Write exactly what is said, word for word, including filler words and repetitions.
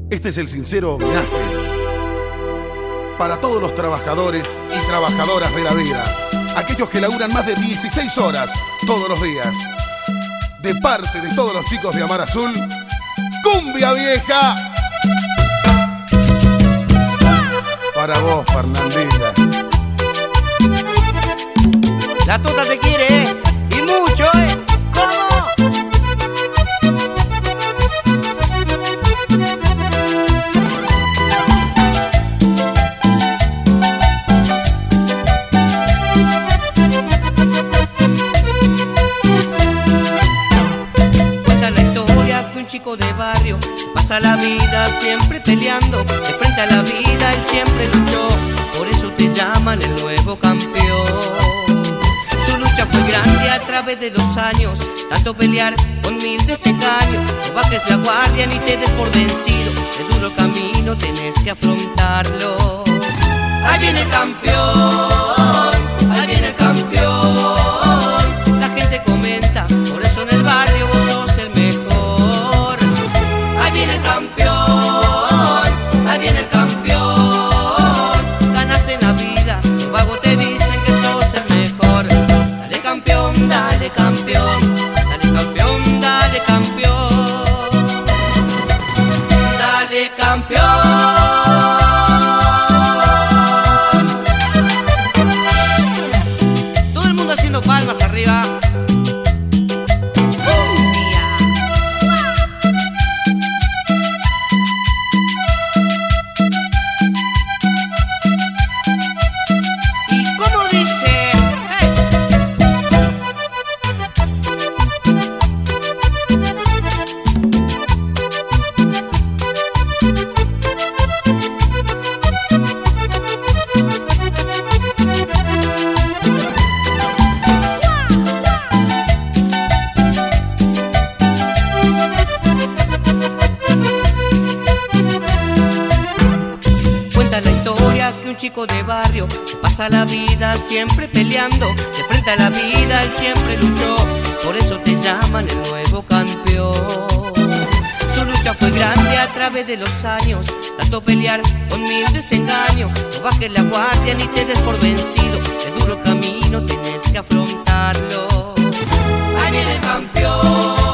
Este es el sincero homenaje para todos los trabajadores y trabajadoras de la vida, aquellos que laburan más de dieciséis horas todos los días. De parte de todos los chicos de Amar Azul, ¡cumbia vieja! Para vos, Fernandita. La Tota te quiere, ¿eh? Y mucho, ¿eh? ¿Cómo? Cuenta la historia que un chico de barrio pasa la vida siempre peleando. De frente a la vida él siempre luchó, por eso te llaman el nuevo campeón. Su lucha fue grande a través de los años, tanto pelear con mil desengaños. No bajes la guardia ni te des por vencido, es duro camino, tenés que afrontarlo. Ahí viene el campeón, ahí viene el campeón. La gente comenta, por eso en el barrio vos sos el mejor. Ahí viene el campeón, ahí viene el campeón. Ganaste en la vida, los vagos te dicen que sos el mejor. Dale campeón, dale campeón, dale campeón, dale campeón, dale campeón. Todo el mundo haciendo palmas arriba. ¿Y cómo dice? ¡Hey! Cuenta la historia que un chico de barrio pasa la vida siempre peleando. De frente a la vida él siempre luchó, por eso te llaman el nuevo campeón. Su lucha fue grande a través de los años, tanto pelear con mil desengaños. No bajes la guardia ni te des por vencido, es duro camino, tenés que afrontarlo. Ahí viene el campeón.